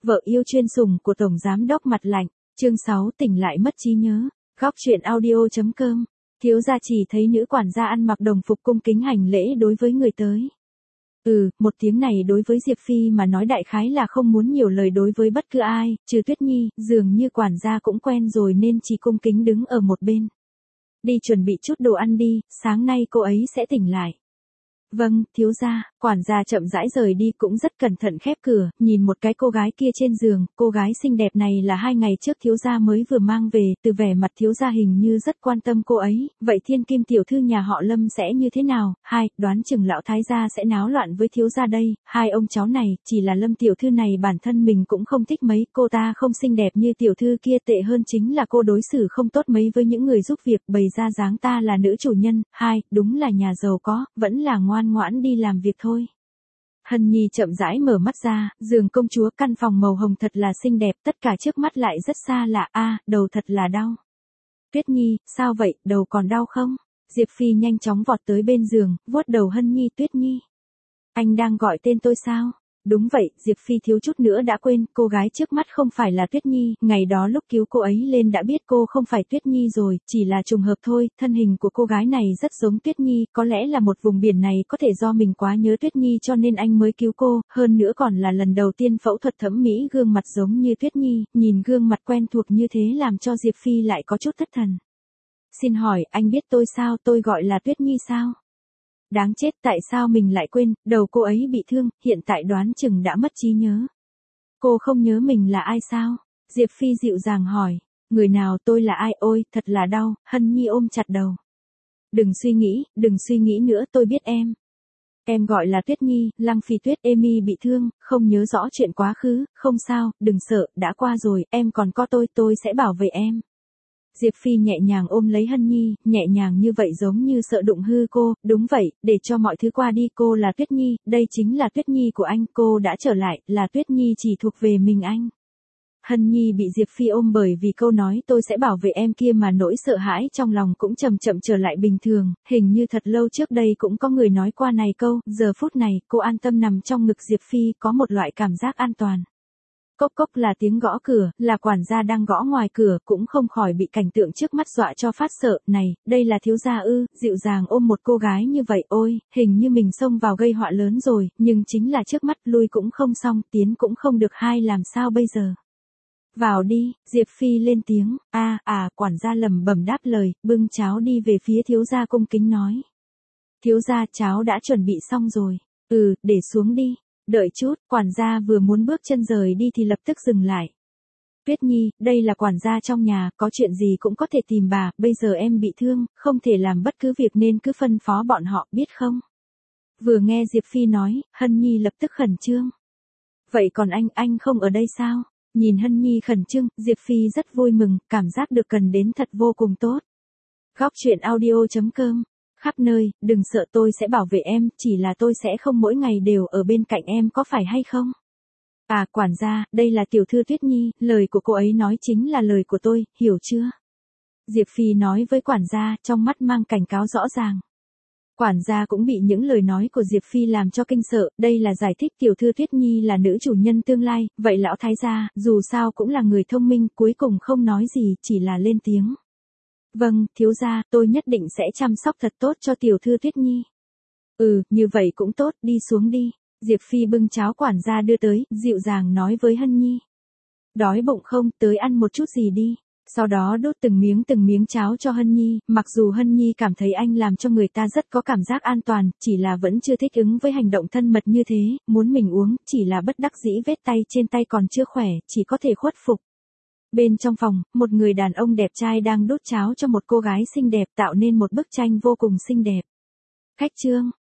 Vợ yêu chuyên sủng của Tổng Giám đốc Mặt Lạnh, chương 6 tỉnh lại mất trí nhớ, góc truyện audio.com. Thiếu gia chỉ thấy nữ quản gia ăn mặc đồng phục cung kính hành lễ đối với người tới. Một tiếng này đối với Diệp Phi mà nói đại khái là không muốn nhiều lời đối với bất cứ ai, trừ Tuyết Nhi, dường như quản gia cũng quen rồi nên chỉ cung kính đứng ở một bên. Đi chuẩn bị chút đồ ăn đi, sáng nay cô ấy sẽ tỉnh lại. Vâng, thiếu gia, quản gia chậm rãi rời đi cũng rất cẩn thận khép cửa, nhìn một cái cô gái kia trên giường, cô gái xinh đẹp này là 2 ngày trước thiếu gia mới vừa mang về, từ vẻ mặt thiếu gia hình như rất quan tâm cô ấy, vậy thiên kim tiểu thư nhà họ Lâm sẽ như thế nào? Đoán chừng lão thái gia sẽ náo loạn với thiếu gia đây, hai ông cháu này, chỉ là Lâm tiểu thư này bản thân mình cũng không thích mấy, cô ta không xinh đẹp như tiểu thư kia, tệ hơn chính là cô đối xử không tốt mấy với những người giúp việc, bày ra dáng ta là nữ chủ nhân, đúng là nhà giàu có, vẫn là ngoan ngoãn đi làm việc thôi. Hân Nhi chậm rãi mở mắt ra, giường công chúa căn phòng màu hồng thật là xinh đẹp, tất cả trước mắt lại rất xa lạ, đầu thật là đau. Tuyết Nhi, sao vậy, đầu còn đau không? Diệp Phi nhanh chóng vọt tới bên giường, vuốt đầu Hân Nhi. Tuyết Nhi, anh đang gọi tên tôi sao? Đúng vậy, Diệp Phi thiếu chút nữa đã quên, cô gái trước mắt không phải là Tuyết Nhi, ngày đó lúc cứu cô ấy lên đã biết cô không phải Tuyết Nhi rồi, chỉ là trùng hợp thôi, thân hình của cô gái này rất giống Tuyết Nhi, có lẽ là một vùng biển này có thể do mình quá nhớ Tuyết Nhi cho nên anh mới cứu cô, hơn nữa còn là lần đầu tiên phẫu thuật thẩm mỹ gương mặt giống như Tuyết Nhi, nhìn gương mặt quen thuộc như thế làm cho Diệp Phi lại có chút thất thần. Xin hỏi, anh biết tôi sao, tôi gọi là Tuyết Nhi sao? Đáng chết, tại sao mình lại quên, đầu cô ấy bị thương, hiện tại đoán chừng đã mất trí nhớ. Cô không nhớ mình là ai sao? Diệp Phi dịu dàng hỏi, người nào, tôi là ai, ôi, thật là đau. Hân Nhi ôm chặt đầu. Đừng suy nghĩ nữa, tôi biết em. Em gọi là Tuyết Nhi, Lăng Phi Tuyết. Amy bị thương, không nhớ rõ chuyện quá khứ, không sao, đừng sợ, đã qua rồi, em còn có tôi sẽ bảo vệ em. Diệp Phi nhẹ nhàng ôm lấy Hân Nhi, nhẹ nhàng như vậy giống như sợ đụng hư cô, đúng vậy, để cho mọi thứ qua đi, cô là Tuyết Nhi, đây chính là Tuyết Nhi của anh, cô đã trở lại, là Tuyết Nhi chỉ thuộc về mình anh. Hân Nhi bị Diệp Phi ôm bởi vì câu nói tôi sẽ bảo vệ em kia mà nỗi sợ hãi trong lòng cũng chậm chậm trở lại bình thường, hình như thật lâu trước đây cũng có người nói qua này câu, giờ phút này, cô an tâm nằm trong ngực Diệp Phi, có một loại cảm giác an toàn. Cốc cốc là tiếng gõ cửa, là quản gia đang gõ ngoài cửa, cũng không khỏi bị cảnh tượng trước mắt dọa cho phát sợ, này, đây là thiếu gia ư, dịu dàng ôm một cô gái như vậy, ôi, hình như mình xông vào gây họa lớn rồi, nhưng chính là trước mắt, lui cũng không xong, tiến cũng không được, làm sao bây giờ? Vào đi, Diệp Phi lên tiếng, quản gia lẩm bẩm đáp lời, bưng cháo đi về phía thiếu gia cung kính nói. Thiếu gia, cháo đã chuẩn bị xong rồi, để xuống đi. Đợi chút, quản gia vừa muốn bước chân rời đi thì lập tức dừng lại. Tuyết Nhi, đây là quản gia trong nhà, có chuyện gì cũng có thể tìm bà, bây giờ em bị thương, không thể làm bất cứ việc nên cứ phân phó bọn họ, biết không? Vừa nghe Diệp Phi nói, Hân Nhi lập tức khẩn trương. Vậy còn anh không ở đây sao? Nhìn Hân Nhi khẩn trương, Diệp Phi rất vui mừng, cảm giác được cần đến thật vô cùng tốt. Góc truyện audio.com. Khắp nơi, đừng sợ, tôi sẽ bảo vệ em, chỉ là tôi sẽ không mỗi ngày đều ở bên cạnh em, có phải hay không? Quản gia, đây là tiểu thư Tuyết Nhi, lời của cô ấy nói chính là lời của tôi, hiểu chưa? Diệp Phi nói với quản gia, trong mắt mang cảnh cáo rõ ràng. Quản gia cũng bị những lời nói của Diệp Phi làm cho kinh sợ, đây là giải thích tiểu thư Tuyết Nhi là nữ chủ nhân tương lai, vậy lão thái gia, dù sao cũng là người thông minh, cuối cùng không nói gì, chỉ là lên tiếng. Vâng, thiếu gia, tôi nhất định sẽ chăm sóc thật tốt cho tiểu thư Tuyết Nhi. Như vậy cũng tốt, đi xuống đi. Diệp Phi bưng cháo quản gia đưa tới, dịu dàng nói với Hân Nhi. Đói bụng không, tới ăn một chút gì đi. Sau đó đốt từng miếng cháo cho Hân Nhi, mặc dù Hân Nhi cảm thấy anh làm cho người ta rất có cảm giác an toàn, chỉ là vẫn chưa thích ứng với hành động thân mật như thế, muốn mình uống, chỉ là bất đắc dĩ vết tay trên tay còn chưa khỏe, chỉ có thể khuất phục. Bên trong phòng, một người đàn ông đẹp trai đang đốt cháo cho một cô gái xinh đẹp tạo nên một bức tranh vô cùng xinh đẹp. Khách trương,